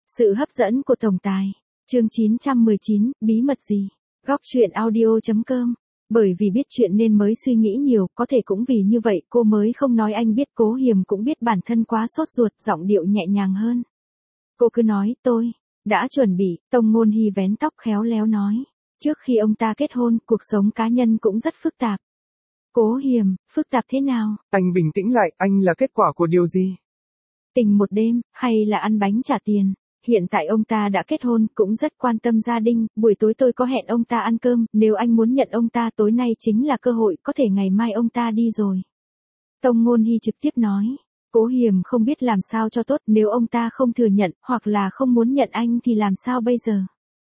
Sự hấp dẫn của tổng tài. Chương 919, bí mật gì? Góc truyện audio.com. Bởi vì biết chuyện nên mới suy nghĩ nhiều, có thể cũng vì như vậy cô mới không nói anh biết. Cố Hiềm cũng biết bản thân quá sốt ruột, giọng điệu nhẹ nhàng hơn. Cô cứ nói, tôi đã chuẩn bị. Tông Ngôn Hy vén tóc khéo léo nói. Trước khi ông ta kết hôn, cuộc sống cá nhân cũng rất phức tạp. Cố Hiềm, phức tạp thế nào? Anh bình tĩnh lại, anh là kết quả của điều gì? Tình một đêm, hay là ăn bánh trả tiền? Hiện tại ông ta đã kết hôn, cũng rất quan tâm gia đình, buổi tối tôi có hẹn ông ta ăn cơm, nếu anh muốn nhận ông ta tối nay chính là cơ hội, có thể ngày mai ông ta đi rồi. Tông Ngôn Hy trực tiếp nói. Cố Hiềm không biết làm sao cho tốt, nếu ông ta không thừa nhận, hoặc là không muốn nhận anh thì làm sao bây giờ?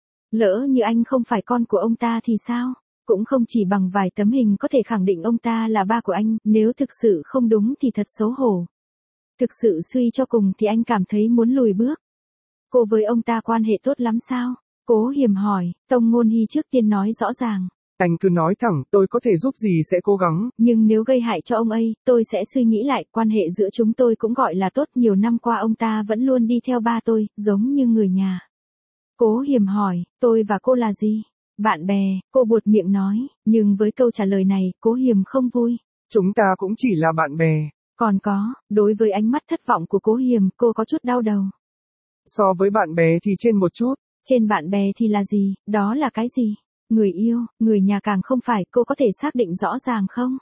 Lỡ như anh không phải con của ông ta thì sao? Cũng không chỉ bằng vài tấm hình có thể khẳng định ông ta là ba của anh, nếu thực sự không đúng thì thật xấu hổ. Thực sự suy cho cùng thì anh cảm thấy muốn lùi bước. Cô với ông ta quan hệ tốt lắm sao? Cố Hiềm hỏi. Tông Ngôn Hy trước tiên nói rõ ràng. Anh cứ nói thẳng, tôi có thể giúp gì sẽ cố gắng. Nhưng nếu gây hại cho ông ấy, tôi sẽ suy nghĩ lại. Quan hệ giữa chúng tôi cũng gọi là tốt, nhiều năm qua ông ta vẫn luôn đi theo ba tôi, giống như người nhà. Cố Hiềm hỏi, tôi và cô là gì? Bạn bè, cô buột miệng nói, nhưng với câu trả lời này, Cố Hiềm không vui. Chúng ta cũng chỉ là bạn bè. Còn có, đối với ánh mắt thất vọng của Cố Hiềm, cô có chút đau đầu. So với bạn bè thì trên một chút. Trên bạn bè thì là gì, đó là cái gì? Người yêu, người nhà càng không phải, cô có thể xác định rõ ràng không?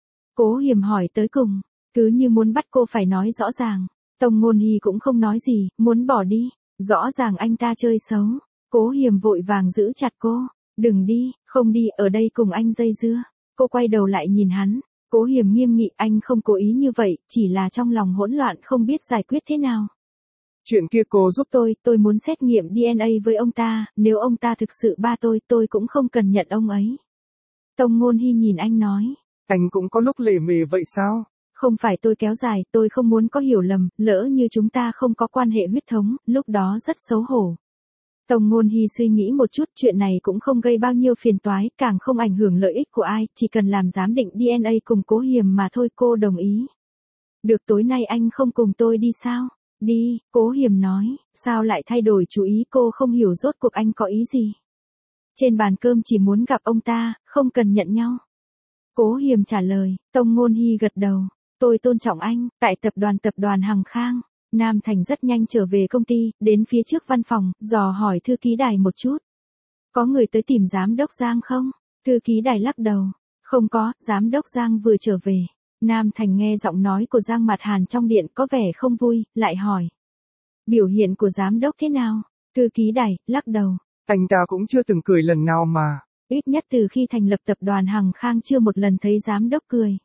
Cố Hiềm hỏi tới cùng, cứ như muốn bắt cô phải nói rõ ràng. Tông Ngôn Hy cũng không nói gì, muốn bỏ đi. Rõ ràng anh ta chơi xấu. Cố Hiềm vội vàng giữ chặt cô. Đừng đi, không đi, ở đây cùng anh dây dưa. Cô quay đầu lại nhìn hắn. Cố Hiềm nghiêm nghị, anh không cố ý như vậy, chỉ là trong lòng hỗn loạn không biết giải quyết thế nào. Chuyện kia cô giúp tôi muốn xét nghiệm DNA với ông ta, nếu ông ta thực sự ba tôi cũng không cần nhận ông ấy. Tông Ngôn Hy nhìn anh nói. Anh cũng có lúc lề mề vậy sao? Không phải tôi kéo dài, tôi không muốn có hiểu lầm, lỡ như chúng ta không có quan hệ huyết thống, lúc đó rất xấu hổ. Tông Ngôn Hy suy nghĩ một chút, chuyện này cũng không gây bao nhiêu phiền toái, càng không ảnh hưởng lợi ích của ai, chỉ cần làm giám định DNA cùng Cố Hiềm mà thôi. Cô đồng ý. Được, tối nay anh không cùng tôi đi sao? Đi, Cố Hiềm nói, sao lại thay đổi chủ ý? Cô không hiểu rốt cuộc anh có ý gì. Trên bàn cơm chỉ muốn gặp ông ta, không cần nhận nhau. Cố Hiềm trả lời. Tông Ngôn Hy gật đầu. Tôi tôn trọng anh. Tại tập đoàn Hằng Khang, Nam Thành rất nhanh trở về công ty, đến phía trước văn phòng, dò hỏi thư ký Đài một chút. Có người tới tìm giám đốc Giang không? Thư ký Đài lắc đầu. Không có, giám đốc Giang vừa trở về. Nam Thành nghe giọng nói của Giang Mạt Hàn trong điện có vẻ không vui, lại hỏi. Biểu hiện của giám đốc thế nào? Thư ký Đài lắc đầu. Anh ta cũng chưa từng cười lần nào mà. Ít nhất từ khi thành lập tập đoàn Hằng Khang chưa một lần thấy giám đốc cười.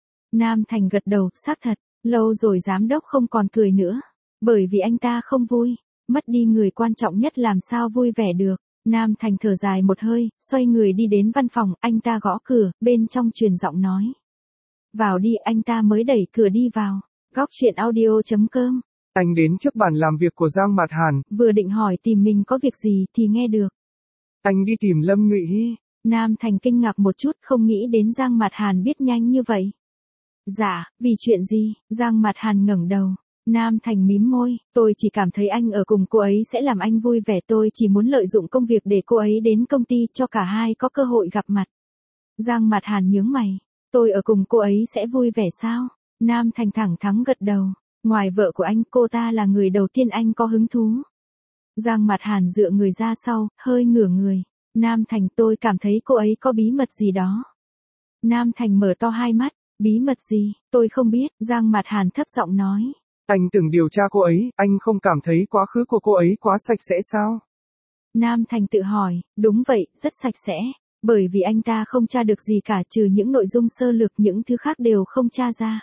Nam Thành gật đầu, xác thật, lâu rồi giám đốc không còn cười nữa. Bởi vì anh ta không vui, mất đi người quan trọng nhất làm sao vui vẻ được. Nam Thành thở dài một hơi, xoay người đi đến văn phòng, anh ta gõ cửa, bên trong truyền giọng nói. Vào đi, anh ta mới đẩy cửa đi vào. Góc truyện audio.com. Anh đến trước bàn làm việc của Giang Mạt Hàn. Vừa định hỏi tìm mình có việc gì thì nghe được. Anh đi tìm Lâm Nhụy Hy. Nam Thành kinh ngạc một chút, không nghĩ đến Giang Mạt Hàn biết nhanh như vậy. Dạ, vì chuyện gì? Giang Mạt Hàn ngẩng đầu. Nam Thành mím môi, tôi chỉ cảm thấy anh ở cùng cô ấy sẽ làm anh vui vẻ, tôi chỉ muốn lợi dụng công việc để cô ấy đến công ty cho cả hai có cơ hội gặp mặt. Giang Mạt Hàn nhướng mày, tôi ở cùng cô ấy sẽ vui vẻ sao? Nam Thành thẳng thắn gật đầu, ngoài vợ của anh, cô ta là người đầu tiên anh có hứng thú. Giang Mạt Hàn dựa người ra sau, hơi ngửa người. Nam Thành, tôi cảm thấy cô ấy có bí mật gì đó. Nam Thành mở to hai mắt. Bí mật gì? Tôi không biết. Giang Mạt Hàn thấp giọng nói. Anh từng điều tra cô ấy, anh không cảm thấy quá khứ của cô ấy quá sạch sẽ sao? Nam Thành tự hỏi. Đúng vậy, rất sạch sẽ. Bởi vì anh ta không tra được gì cả, trừ những nội dung sơ lược, những thứ khác đều không tra ra.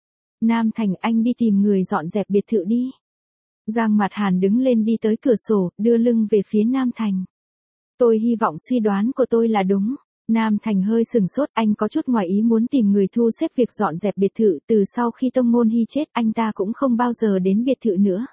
Nam Thành, anh đi tìm người dọn dẹp biệt thự đi. Giang Mạt Hàn đứng lên đi tới cửa sổ, đưa lưng về phía Nam Thành. Tôi hy vọng suy đoán của tôi là đúng. Nam Thành hơi sừng sốt, anh có chút ngoài ý muốn tìm người thu xếp việc dọn dẹp biệt thự, từ sau khi Tông Ngôn Hy chết, anh ta cũng không bao giờ đến biệt thự nữa.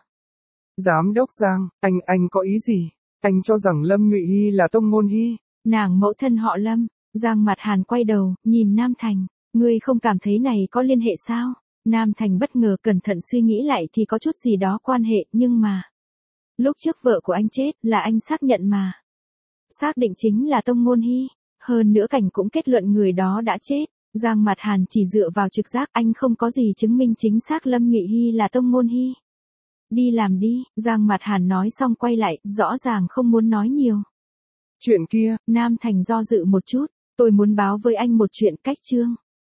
Giám đốc Giang, anh có ý gì? Anh cho rằng Lâm Nhụy Hy là Tông Ngôn Hy. Nàng mẫu thân họ Lâm. Giang Mạt Hàn quay đầu, nhìn Nam Thành. Ngươi không cảm thấy này có liên hệ sao? Nam Thành bất ngờ cẩn thận suy nghĩ lại thì có chút gì đó quan hệ, nhưng mà. Lúc trước vợ của anh chết là anh xác nhận mà. Xác định chính là Tông Ngôn Hy. Hơn nữa cảnh cũng kết luận người đó đã chết. Giang Mạt Hàn chỉ dựa vào trực giác, anh không có gì chứng minh chính xác Lâm Nhụy Hy là Tông Ngôn Hy. Đi làm đi, Giang Mạt Hàn nói xong quay lại, rõ ràng không muốn nói nhiều. Chuyện kia, Nam Thành do dự một chút, tôi muốn báo với anh một chuyện. Cách chương